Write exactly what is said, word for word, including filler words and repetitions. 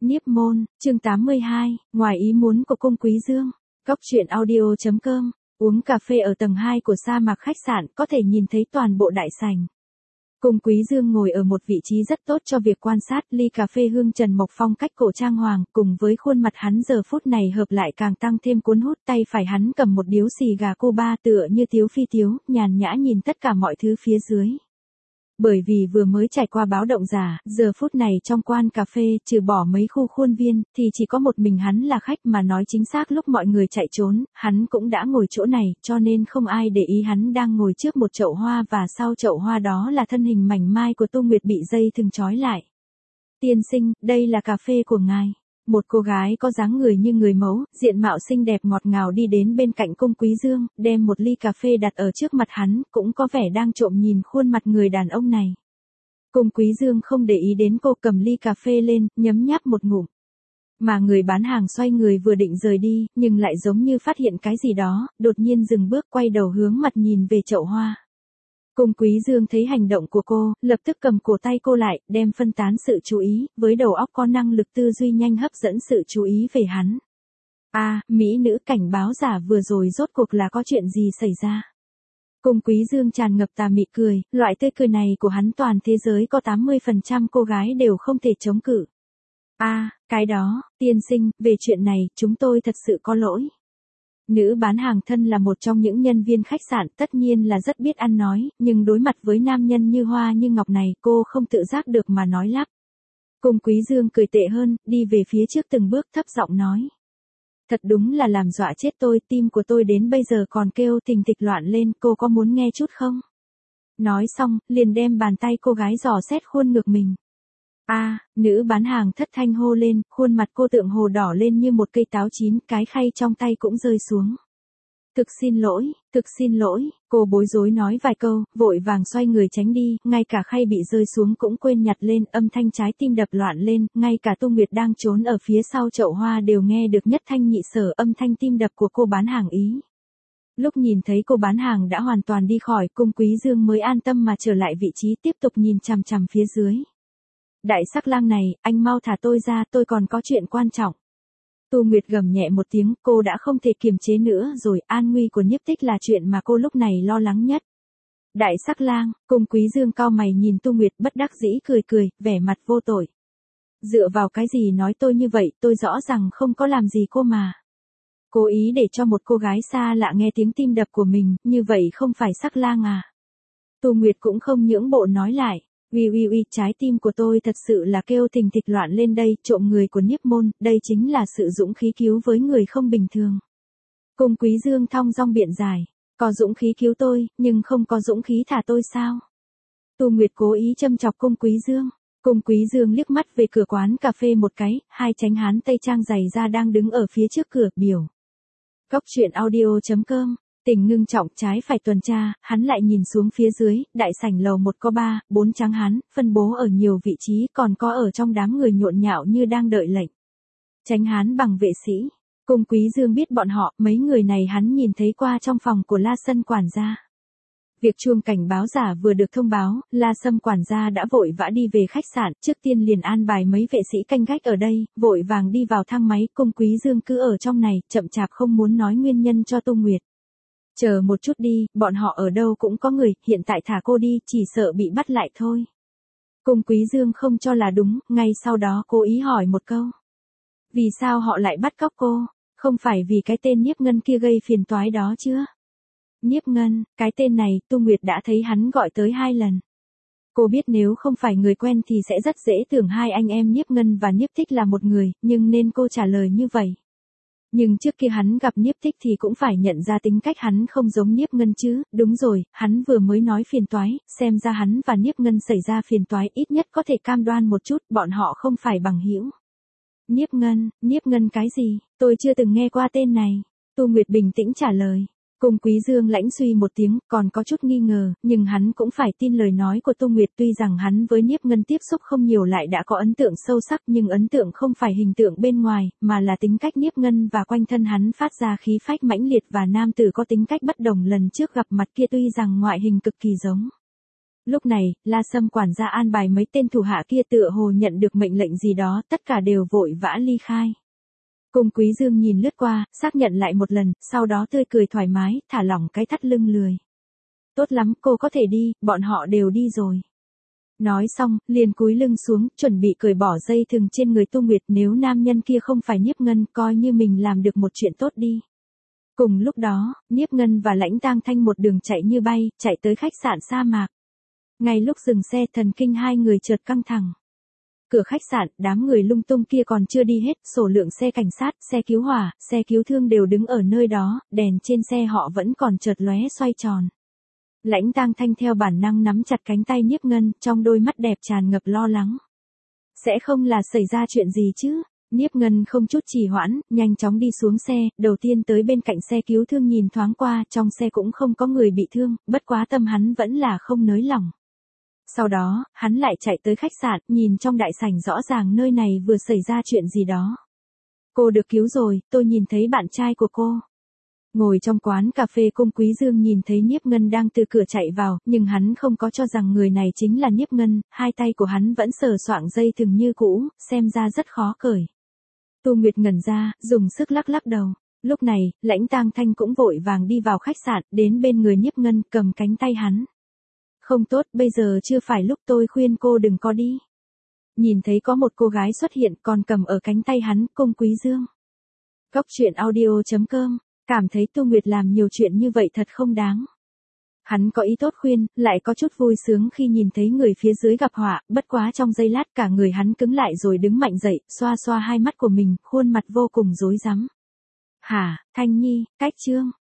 Nhiếp môn, chương tám mươi hai, ngoài ý muốn của cung Quý Dương. Cốc truyện audio chấm com, uống cà phê ở tầng hai của sa mạc khách sạn, có thể nhìn thấy toàn bộ đại sảnh. Cung Quý Dương ngồi ở một vị trí rất tốt cho việc quan sát, ly cà phê hương Trần Mộc phong cách cổ trang hoàng, cùng với khuôn mặt hắn giờ phút này hợp lại càng tăng thêm cuốn hút. Tay phải hắn cầm một điếu xì gà Cuba tựa như tiếu phi tiếu, nhàn nhã nhìn tất cả mọi thứ phía dưới. Bởi vì vừa mới trải qua báo động giả, giờ phút này trong quán cà phê, trừ bỏ mấy khu khuôn viên, thì chỉ có một mình hắn là khách, mà nói chính xác lúc mọi người chạy trốn, hắn cũng đã ngồi chỗ này, cho nên không ai để ý hắn đang ngồi trước một chậu hoa, và sau chậu hoa đó là thân hình mảnh mai của Tô Nguyệt bị dây thừng trói lại. Tiên sinh, đây là cà phê của ngài. Một cô gái có dáng người như người mẫu, diện mạo xinh đẹp ngọt ngào đi đến bên cạnh cung Quý Dương, đem một ly cà phê đặt ở trước mặt hắn, cũng có vẻ đang trộm nhìn khuôn mặt người đàn ông này. Cung Quý Dương không để ý đến cô, cầm ly cà phê lên, nhấm nháp một ngụm. Mà người bán hàng xoay người vừa định rời đi, nhưng lại giống như phát hiện cái gì đó, đột nhiên dừng bước, quay đầu hướng mặt nhìn về chậu hoa. Cung Quý Dương thấy hành động của cô, lập tức cầm cổ tay cô lại, đem phân tán sự chú ý, với đầu óc có năng lực tư duy nhanh hấp dẫn sự chú ý về hắn. A, à, mỹ nữ cảnh báo giả vừa rồi rốt cuộc là có chuyện gì xảy ra? Cung Quý Dương tràn ngập tà mị cười, loại tươi cười này của hắn toàn thế giới có tám mươi phần trăm cô gái đều không thể chống cự. A, à, cái đó, tiên sinh, về chuyện này, chúng tôi thật sự có lỗi. Nữ bán hàng thân là một trong những nhân viên khách sạn, tất nhiên là rất biết ăn nói, nhưng đối mặt với nam nhân như hoa như ngọc này, cô không tự giác được mà nói lắp. Cung Quý Dương cười tệ hơn, đi về phía trước từng bước, thấp giọng nói. Thật đúng là làm dọa chết tôi, tim của tôi đến bây giờ còn kêu thình thịch loạn lên, cô có muốn nghe chút không? Nói xong, liền đem bàn tay cô gái dò xét khuôn ngực mình. A, à, nữ bán hàng thất thanh hô lên, khuôn mặt cô tượng hồ đỏ lên như một cây táo chín, cái khay trong tay cũng rơi xuống. Thực xin lỗi, thực xin lỗi, cô bối rối nói vài câu, vội vàng xoay người tránh đi, ngay cả khay bị rơi xuống cũng quên nhặt lên, âm thanh trái tim đập loạn lên, ngay cả Tô Nguyệt đang trốn ở phía sau chậu hoa đều nghe được nhất thanh nhị sở âm thanh tim đập của cô bán hàng ý. Lúc nhìn thấy cô bán hàng đã hoàn toàn đi khỏi, cung Quý Dương mới an tâm mà trở lại vị trí, tiếp tục nhìn chằm chằm phía dưới. Đại sắc lang này, anh mau thả tôi ra, tôi còn có chuyện quan trọng. Tô Nguyệt gầm nhẹ một tiếng, cô đã không thể kiềm chế nữa rồi, an nguy của Nhiếp Tích là chuyện mà cô lúc này lo lắng nhất. Đại sắc lang, cung Quý Dương cau mày nhìn Tô Nguyệt bất đắc dĩ cười cười, vẻ mặt vô tội. Dựa vào cái gì nói tôi như vậy, tôi rõ ràng không có làm gì cô mà. Cố ý để cho một cô gái xa lạ nghe tiếng tim đập của mình, như vậy không phải sắc lang à. Tô Nguyệt cũng không nhưỡng bộ nói lại. Uy uy uy, trái tim của tôi thật sự là kêu thình thịch loạn lên đây, trộm người của Nhiếp môn, đây chính là sự dũng khí cứu với người không bình thường. Cung Quý Dương thong dong biện giải, có dũng khí cứu tôi, nhưng không có dũng khí thả tôi sao? Tô Nguyệt cố ý châm chọc Cung Quý Dương. Cung Quý Dương liếc mắt về cửa quán cà phê một cái, hai chánh hán tây trang dày da đang đứng ở phía trước cửa, biểu. Cốc truyện audio chấm com. Tình ngưng trọng, trái phải tuần tra, hắn lại nhìn xuống phía dưới, đại sảnh lầu một có ba, bốn tráng hán, phân bố ở nhiều vị trí, còn có ở trong đám người nhộn nhạo như đang đợi lệnh. Chánh hán bằng vệ sĩ. Cung Quý Dương biết bọn họ, mấy người này hắn nhìn thấy qua trong phòng của La Sân quản gia. Việc chuông cảnh báo giả vừa được thông báo, La Sâm quản gia đã vội vã đi về khách sạn, trước tiên liền an bài mấy vệ sĩ canh gác ở đây, vội vàng đi vào thang máy, Cung Quý Dương cứ ở trong này, chậm chạp không muốn nói nguyên nhân cho Tô Nguyệt. Chờ một chút đi, bọn họ ở đâu cũng có người, hiện tại thả cô đi, chỉ sợ bị bắt lại thôi. Cung Quý Dương không cho là đúng, ngay sau đó cố ý hỏi một câu. Vì sao họ lại bắt cóc cô? Không phải vì cái tên Nhiếp Ngân kia gây phiền toái đó chứ? Nhiếp Ngân, cái tên này, Tô Nguyệt đã thấy hắn gọi tới hai lần. Cô biết nếu không phải người quen thì sẽ rất dễ tưởng hai anh em Nhiếp Ngân và Nhiếp Tích là một người, nhưng nên cô trả lời như vậy. Nhưng trước kia hắn gặp Nhiếp Tích thì cũng phải nhận ra tính cách hắn không giống Nhiếp Ngân chứ, đúng rồi, hắn vừa mới nói phiền toái, xem ra hắn và Nhiếp Ngân xảy ra phiền toái, ít nhất có thể cam đoan một chút, bọn họ không phải bằng hữu. Nhiếp Ngân, Nhiếp Ngân cái gì, tôi chưa từng nghe qua tên này. Tô Nguyệt bình tĩnh trả lời. Cung Quý Dương lãnh suy một tiếng, còn có chút nghi ngờ, nhưng hắn cũng phải tin lời nói của Tô Nguyệt, tuy rằng hắn với Nhiếp Ngân tiếp xúc không nhiều lại đã có ấn tượng sâu sắc, nhưng ấn tượng không phải hình tượng bên ngoài, mà là tính cách Nhiếp Ngân và quanh thân hắn phát ra khí phách mãnh liệt và nam tử có tính cách bất đồng lần trước gặp mặt kia tuy rằng ngoại hình cực kỳ giống. Lúc này, La Sâm quản gia an bài mấy tên thủ hạ kia tựa hồ nhận được mệnh lệnh gì đó, tất cả đều vội vã ly khai. Cung Quý Dương nhìn lướt qua, xác nhận lại một lần, sau đó tươi cười thoải mái, thả lỏng cái thắt lưng lười. Tốt lắm, cô có thể đi, bọn họ đều đi rồi. Nói xong, liền cúi lưng xuống, chuẩn bị cởi bỏ dây thừng trên người Tu Nguyệt, nếu nam nhân kia không phải Nhiếp Ngân, coi như mình làm được một chuyện tốt đi. Cùng lúc đó, Nhiếp Ngân và Lãnh Tang Thanh một đường chạy như bay, chạy tới khách sạn sa mạc. Ngay lúc dừng xe, thần kinh hai người chợt căng thẳng. Cửa khách sạn, đám người lung tung kia còn chưa đi hết, số lượng xe cảnh sát, xe cứu hỏa, xe cứu thương đều đứng ở nơi đó, đèn trên xe họ vẫn còn chợt lóe xoay tròn. Lãnh Tang Thanh theo bản năng nắm chặt cánh tay Nhiếp Ngân, trong đôi mắt đẹp tràn ngập lo lắng. Sẽ không là xảy ra chuyện gì chứ? Nhiếp Ngân không chút trì hoãn, nhanh chóng đi xuống xe, đầu tiên tới bên cạnh xe cứu thương nhìn thoáng qua, trong xe cũng không có người bị thương, bất quá tâm hắn vẫn là không nới lỏng. Sau đó, hắn lại chạy tới khách sạn, nhìn trong đại sảnh rõ ràng nơi này vừa xảy ra chuyện gì đó. Cô được cứu rồi, tôi nhìn thấy bạn trai của cô. Ngồi trong quán cà phê, Cung Quý Dương nhìn thấy Nhiếp Ngân đang từ cửa chạy vào, nhưng hắn không có cho rằng người này chính là Nhiếp Ngân, hai tay của hắn vẫn sờ soạng dây thừng như cũ, xem ra rất khó cởi. Tu Nguyệt ngẩn ra, dùng sức lắc lắc đầu. Lúc này, Lãnh Tang Thanh cũng vội vàng đi vào khách sạn, đến bên người Nhiếp Ngân, cầm cánh tay hắn. Không tốt, bây giờ chưa phải lúc, tôi khuyên cô đừng có đi. Nhìn thấy có một cô gái xuất hiện còn cầm ở cánh tay hắn, Cung Quý Dương. Góc truyện audio chấm com, cảm thấy Tu Nguyệt làm nhiều chuyện như vậy thật không đáng. Hắn có ý tốt khuyên, lại có chút vui sướng khi nhìn thấy người phía dưới gặp họa, bất quá trong giây lát cả người hắn cứng lại rồi đứng mạnh dậy, xoa xoa hai mắt của mình, khuôn mặt vô cùng rối rắm. Hả, Thanh Nhi, cách Trương.